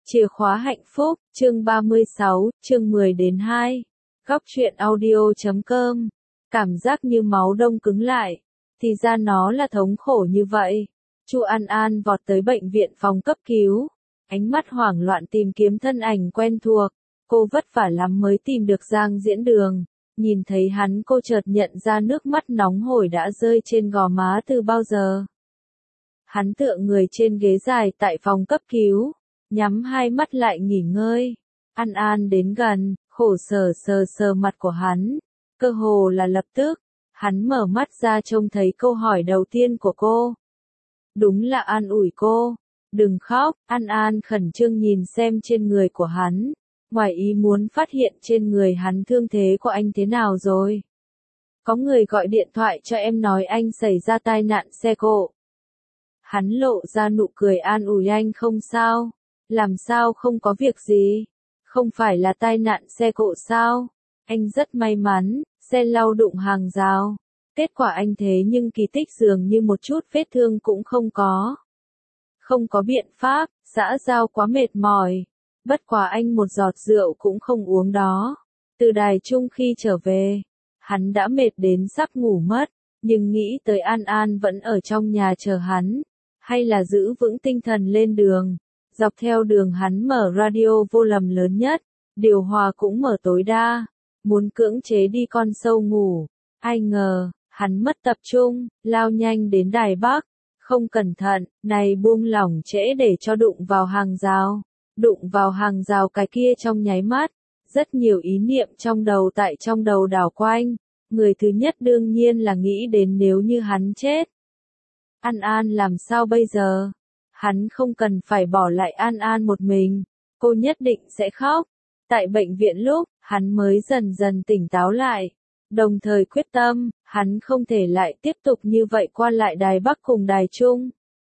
Chìa khóa hạnh phúc, chương 36, chương 10 đến 2. Góc truyện audio.com. Cảm giác như máu đông cứng lại. Thì ra nó là thống khổ như vậy. Chu An An vọt tới bệnh viện phòng cấp cứu. Ánh mắt hoảng loạn tìm kiếm thân ảnh quen thuộc. Cô vất vả lắm mới tìm được Giang Diễn Đường. Nhìn thấy hắn cô chợt nhận ra nước mắt nóng hổi đã rơi trên gò má từ bao giờ. Hắn tựa người trên ghế dài tại phòng cấp cứu. Nhắm hai mắt lại nghỉ ngơi. An An đến gần, khổ sở sờ mặt của hắn. Cơ hồ là lập tức, hắn mở mắt ra trông thấy câu hỏi đầu tiên của cô. Đúng là an ủi cô. Đừng khóc, An An khẩn trương nhìn xem trên người của hắn. Ngoài ý muốn phát hiện trên người hắn thương thế của anh thế nào rồi. Có người gọi điện thoại cho em nói anh xảy ra tai nạn xe cộ. Hắn lộ ra nụ cười an ủi anh không sao. Làm sao không có việc gì? Không phải là tai nạn xe cộ sao? Anh rất may mắn, xe lau đụng hàng rào. Kết quả anh thế nhưng kỳ tích dường như một chút vết thương cũng không có. Không có biện pháp, xã giao quá mệt mỏi. Bất quá anh một giọt rượu cũng không uống đó. Từ đài trung khi trở về, hắn đã mệt đến sắp ngủ mất, nhưng nghĩ tới An An vẫn ở trong nhà chờ hắn, hay là giữ vững tinh thần lên đường. Dọc theo đường hắn mở radio vô lầm lớn nhất, điều hòa cũng mở tối đa, muốn cưỡng chế đi con sâu ngủ. Ai ngờ, hắn mất tập trung, lao nhanh đến Đài Bắc, không cẩn thận, này buông lỏng trễ để cho đụng vào hàng rào. Đụng vào hàng rào cái kia trong nháy mắt, rất nhiều ý niệm trong đầu đảo quanh. Người thứ nhất đương nhiên là nghĩ đến nếu như hắn chết. An An làm sao bây giờ? Hắn không cần phải bỏ lại An An một mình, cô nhất định sẽ khóc. Tại bệnh viện lúc, hắn mới dần dần tỉnh táo lại, đồng thời quyết tâm, hắn không thể lại tiếp tục như vậy qua lại Đài Bắc cùng Đài Trung.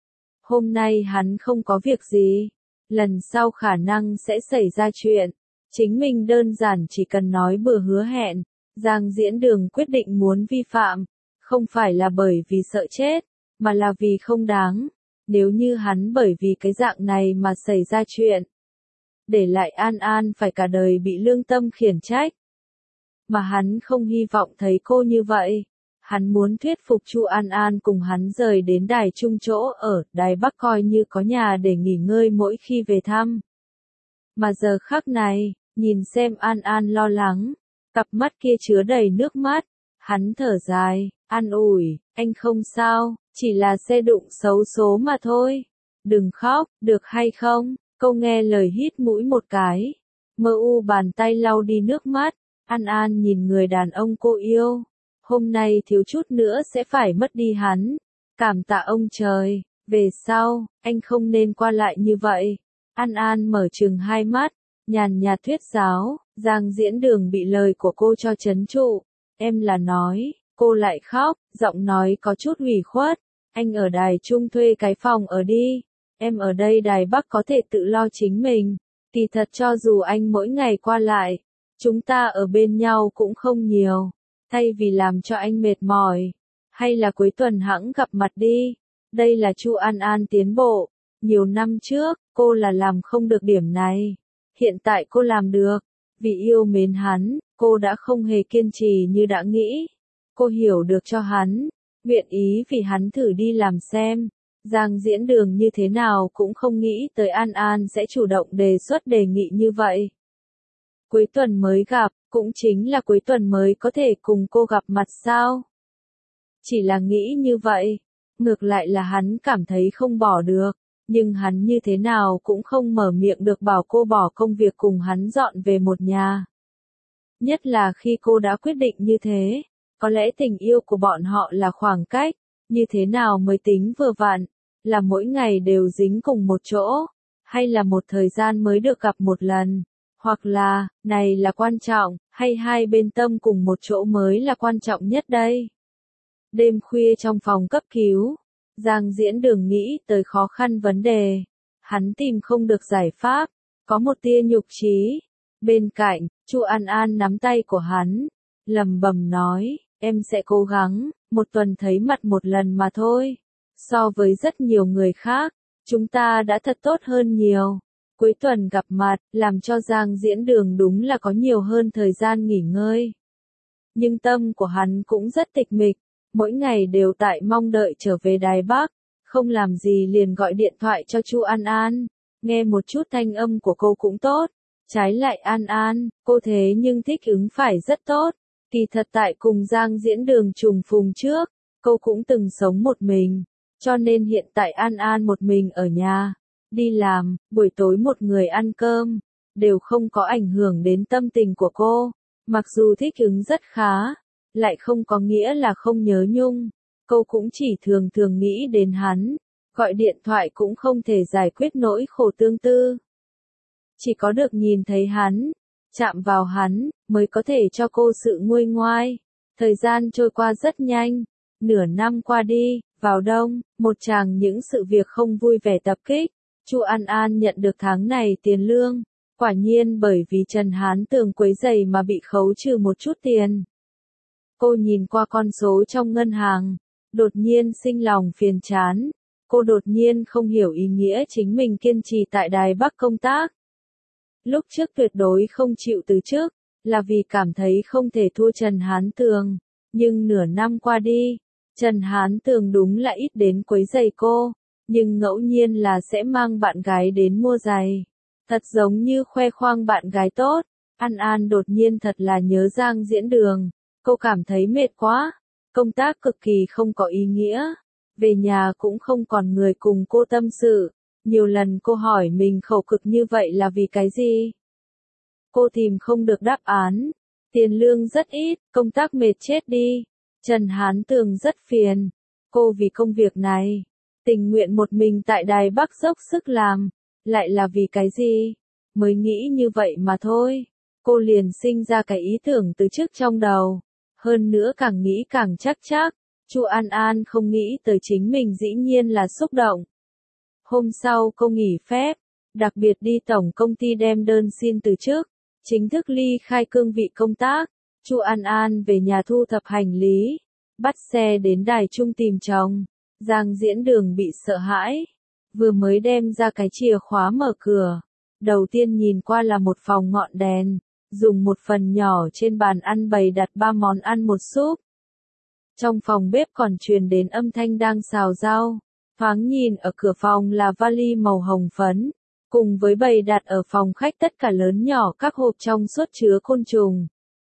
Hôm nay hắn không có việc gì, lần sau khả năng sẽ xảy ra chuyện, chính mình đơn giản chỉ cần nói bừa hứa hẹn. Giang Diễn Đường quyết định muốn vi phạm, không phải là bởi vì sợ chết, mà là vì không đáng. Nếu như hắn bởi vì cái dạng này mà xảy ra chuyện, để lại An An phải cả đời bị lương tâm khiển trách. Mà hắn không hy vọng thấy cô như vậy. Hắn muốn thuyết phục Chu An An cùng hắn rời đến Đài Trung chỗ ở Đài Bắc coi như có nhà để nghỉ ngơi mỗi khi về thăm. Mà giờ khắc này, nhìn xem An An lo lắng, cặp mắt kia chứa đầy nước mắt, hắn thở dài, an ủi, anh không sao. Chỉ là xe đụng xấu số mà thôi. Đừng khóc, được hay không? Câu nghe lời hít mũi một cái. Mơ u bàn tay lau đi nước mắt. An An nhìn người đàn ông cô yêu. Hôm nay thiếu chút nữa sẽ phải mất đi hắn. Cảm tạ ông trời. Về sau, anh không nên qua lại như vậy. An An mở trừng hai mắt. Nhàn nhạt thuyết giáo. Giang Diễn Đường bị lời của cô cho trấn trụ. Em là nói. Cô lại khóc, giọng nói có chút ủy khuất. Anh ở Đài Trung thuê cái phòng ở đi. Em ở đây Đài Bắc có thể tự lo chính mình. Kỳ thật cho dù anh mỗi ngày qua lại, chúng ta ở bên nhau cũng không nhiều. Thay vì làm cho anh mệt mỏi, hay là cuối tuần hẵng gặp mặt đi. Đây là Chu An An tiến bộ. Nhiều năm trước, cô là làm không được điểm này. Hiện tại cô làm được. Vì yêu mến hắn, cô đã không hề kiên trì như đã nghĩ. Cô hiểu được cho hắn. Nguyện ý vì hắn thử đi làm xem. Giang Diễn Đường như thế nào cũng không nghĩ tới An An sẽ chủ động đề xuất đề nghị như vậy. Cuối tuần mới gặp, cũng chính là cuối tuần mới có thể cùng cô gặp mặt sao? Chỉ là nghĩ như vậy, ngược lại là hắn cảm thấy không bỏ được, nhưng hắn như thế nào cũng không mở miệng được bảo cô bỏ công việc cùng hắn dọn về một nhà. Nhất là khi cô đã quyết định như thế. Có lẽ tình yêu của bọn họ là khoảng cách, như thế nào mới tính vừa vặn, là mỗi ngày đều dính cùng một chỗ, hay là một thời gian mới được gặp một lần, hoặc là, này là quan trọng, hay hai bên tâm cùng một chỗ mới là quan trọng nhất đây. Đêm khuya trong phòng cấp cứu, Giang Diễn Đường nghĩ tới khó khăn vấn đề, hắn tìm không được giải pháp, có một tia nhục trí. Bên cạnh, Chu An An nắm tay của hắn, lẩm bẩm nói. Em sẽ cố gắng, một tuần thấy mặt một lần mà thôi. So với rất nhiều người khác, chúng ta đã thật tốt hơn nhiều. Cuối tuần gặp mặt, làm cho Giang Diễn Đường đúng là có nhiều hơn thời gian nghỉ ngơi. Nhưng tâm của hắn cũng rất tịch mịch, mỗi ngày đều tại mong đợi trở về Đài Bắc, không làm gì liền gọi điện thoại cho Chu An An, nghe một chút thanh âm của cô cũng tốt. Trái lại An An, cô thế nhưng thích ứng phải rất tốt. Kỳ thật tại cùng Giang Diễn Đường trùng phùng trước, cô cũng từng sống một mình, cho nên hiện tại An An một mình ở nhà, đi làm, buổi tối một người ăn cơm, đều không có ảnh hưởng đến tâm tình của cô. Mặc dù thích ứng rất khá, lại không có nghĩa là không nhớ nhung, cô cũng chỉ thường thường nghĩ đến hắn, gọi điện thoại cũng không thể giải quyết nỗi khổ tương tư. Chỉ có được nhìn thấy hắn, chạm vào hắn, mới có thể cho cô sự nguôi ngoai. Thời gian trôi qua rất nhanh, nửa năm qua đi, vào đông, một tràng những sự việc không vui vẻ tập kích. Chu An An nhận được tháng này tiền lương, quả nhiên bởi vì Trần Hán Tường quấy rầy mà bị khấu trừ một chút tiền. Cô nhìn qua con số trong ngân hàng, đột nhiên sinh lòng phiền chán. Cô đột nhiên không hiểu ý nghĩa chính mình kiên trì tại Đài Bắc công tác. Lúc trước tuyệt đối không chịu từ chức, là vì cảm thấy không thể thua Trần Hán Tường. Nhưng nửa năm qua đi, Trần Hán Tường đúng là ít đến quấy rầy cô, nhưng ngẫu nhiên là sẽ mang bạn gái đến mua giày. Thật giống như khoe khoang bạn gái tốt. An An đột nhiên thật là nhớ Giang Diễn Đường. Cô cảm thấy mệt quá, công tác cực kỳ không có ý nghĩa. Về nhà cũng không còn người cùng cô tâm sự. Nhiều lần cô hỏi mình khổ cực như vậy là vì cái gì? Cô tìm không được đáp án. Tiền lương rất ít, công tác mệt chết đi. Trần Hán Tường rất phiền. Cô vì công việc này, tình nguyện một mình tại Đài Bắc dốc sức làm. Lại là vì cái gì? Mới nghĩ như vậy mà thôi. Cô liền sinh ra cái ý tưởng từ trước trong đầu. Hơn nữa càng nghĩ càng chắc chắc. Chu An An không nghĩ tới chính mình dĩ nhiên là xúc động. Hôm sau cô nghỉ phép, đặc biệt đi tổng công ty đem đơn xin từ chức, chính thức ly khai cương vị công tác. Chu An An về nhà thu thập hành lý, bắt xe đến Đài Trung tìm chồng. Giang Diễn Đường bị sợ hãi, vừa mới đem ra cái chìa khóa mở cửa. Đầu tiên nhìn qua là một phòng ngọn đèn, dùng một phần nhỏ trên bàn ăn bày đặt 3 món ăn một súp. Trong phòng bếp còn truyền đến âm thanh đang xào rau. Thoáng nhìn ở cửa phòng là vali màu hồng phấn, cùng với bày đặt ở phòng khách tất cả lớn nhỏ các hộp trong suốt chứa côn trùng.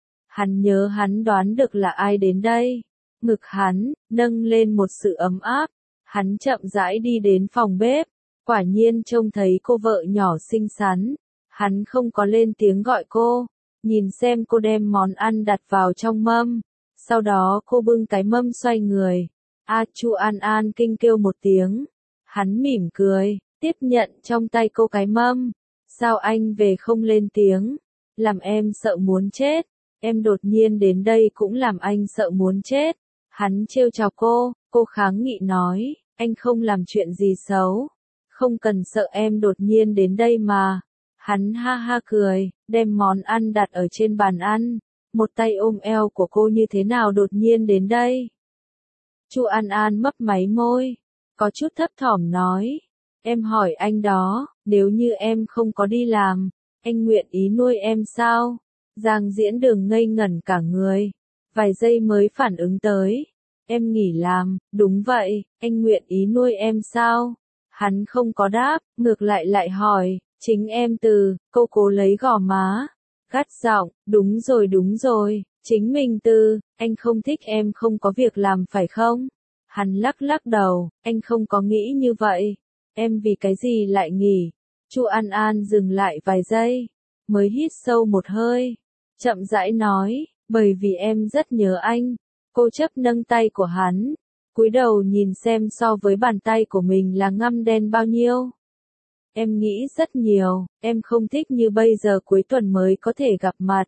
Hắn nhớ hắn đoán được là ai đến đây. Ngực hắn nâng lên một sự ấm áp. Hắn chậm rãi đi đến phòng bếp, quả nhiên trông thấy cô vợ nhỏ xinh xắn. Hắn không có lên tiếng gọi cô, nhìn xem cô đem món ăn đặt vào trong mâm. Sau đó cô bưng cái mâm xoay người. Chu An An kinh kêu một tiếng. Hắn mỉm cười, tiếp nhận trong tay cô cái mâm. Sao anh về không lên tiếng? Làm em sợ muốn chết. Em đột nhiên đến đây cũng làm anh sợ muốn chết. Hắn trêu chọc cô kháng nghị nói, anh không làm chuyện gì xấu. Không cần sợ em đột nhiên đến đây mà. Hắn ha ha cười, đem món ăn đặt ở trên bàn ăn. Một tay ôm eo của cô như thế nào đột nhiên đến đây? Chu An An mấp máy môi, có chút thấp thỏm nói, em hỏi anh đó, nếu như em không có đi làm, anh nguyện ý nuôi em sao? Giang Diễn Đường ngây ngẩn cả người, vài giây mới phản ứng tới, em nghỉ làm, đúng vậy, anh nguyện ý nuôi em sao? Hắn không có đáp, ngược lại hỏi, chính em từ, cô cố lấy gò má, gắt giọng, đúng rồi. Chính mình từ, anh không thích em không có việc làm phải không? Hắn lắc đầu, anh không có nghĩ như vậy. Em vì cái gì lại nghỉ? Chu An An dừng lại vài giây, mới hít sâu một hơi, chậm rãi nói, bởi vì em rất nhớ anh. Cô chấp nâng tay của hắn, cúi đầu nhìn xem so với bàn tay của mình là ngăm đen bao nhiêu. Em nghĩ rất nhiều, em không thích như bây giờ cuối tuần mới có thể gặp mặt.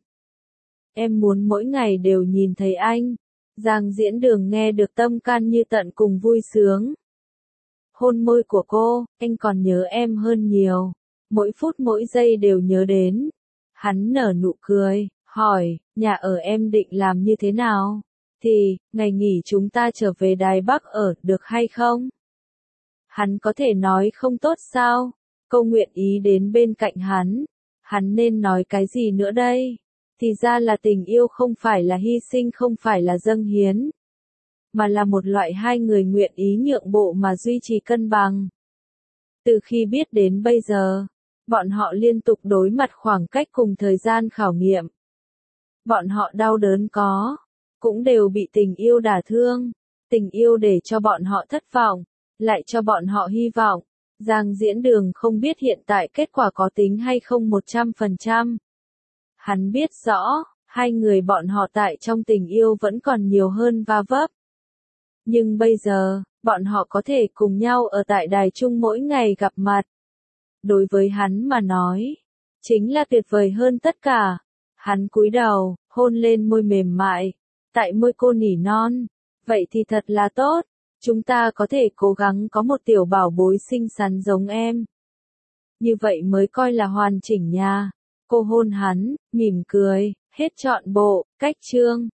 Em muốn mỗi ngày đều nhìn thấy anh. Giang Diễn Đường nghe được tâm can như tận cùng vui sướng. Hôn môi của cô, anh còn nhớ em hơn nhiều. Mỗi phút mỗi giây đều nhớ đến. Hắn nở nụ cười, hỏi, nhà ở em định làm như thế nào? Thì, ngày nghỉ chúng ta trở về Đài Bắc ở được hay không? Hắn có thể nói không tốt sao? Cô nguyện ý đến bên cạnh hắn nên nói cái gì nữa đây? Thì ra là tình yêu không phải là hy sinh, không phải là dâng hiến, mà là một loại hai người nguyện ý nhượng bộ mà duy trì cân bằng. Từ khi biết đến bây giờ, bọn họ liên tục đối mặt khoảng cách cùng thời gian khảo nghiệm. Bọn họ đau đớn cũng đều bị tình yêu đả thương. Tình yêu để cho bọn họ thất vọng, lại cho bọn họ hy vọng. Giang Diễn Đường không biết hiện tại kết quả có tính hay không 100%. Hắn biết rõ, hai người bọn họ tại trong tình yêu vẫn còn nhiều hơn va vấp. Nhưng bây giờ, bọn họ có thể cùng nhau ở tại đài chung mỗi ngày gặp mặt. Đối với hắn mà nói, chính là tuyệt vời hơn tất cả. Hắn cúi đầu, hôn lên môi mềm mại, tại môi cô nỉ non. Vậy thì thật là tốt, chúng ta có thể cố gắng có một tiểu bảo bối xinh xắn giống em. Như vậy mới coi là hoàn chỉnh nha. Cô hôn hắn, mỉm cười, hết trọn bộ, cách chương.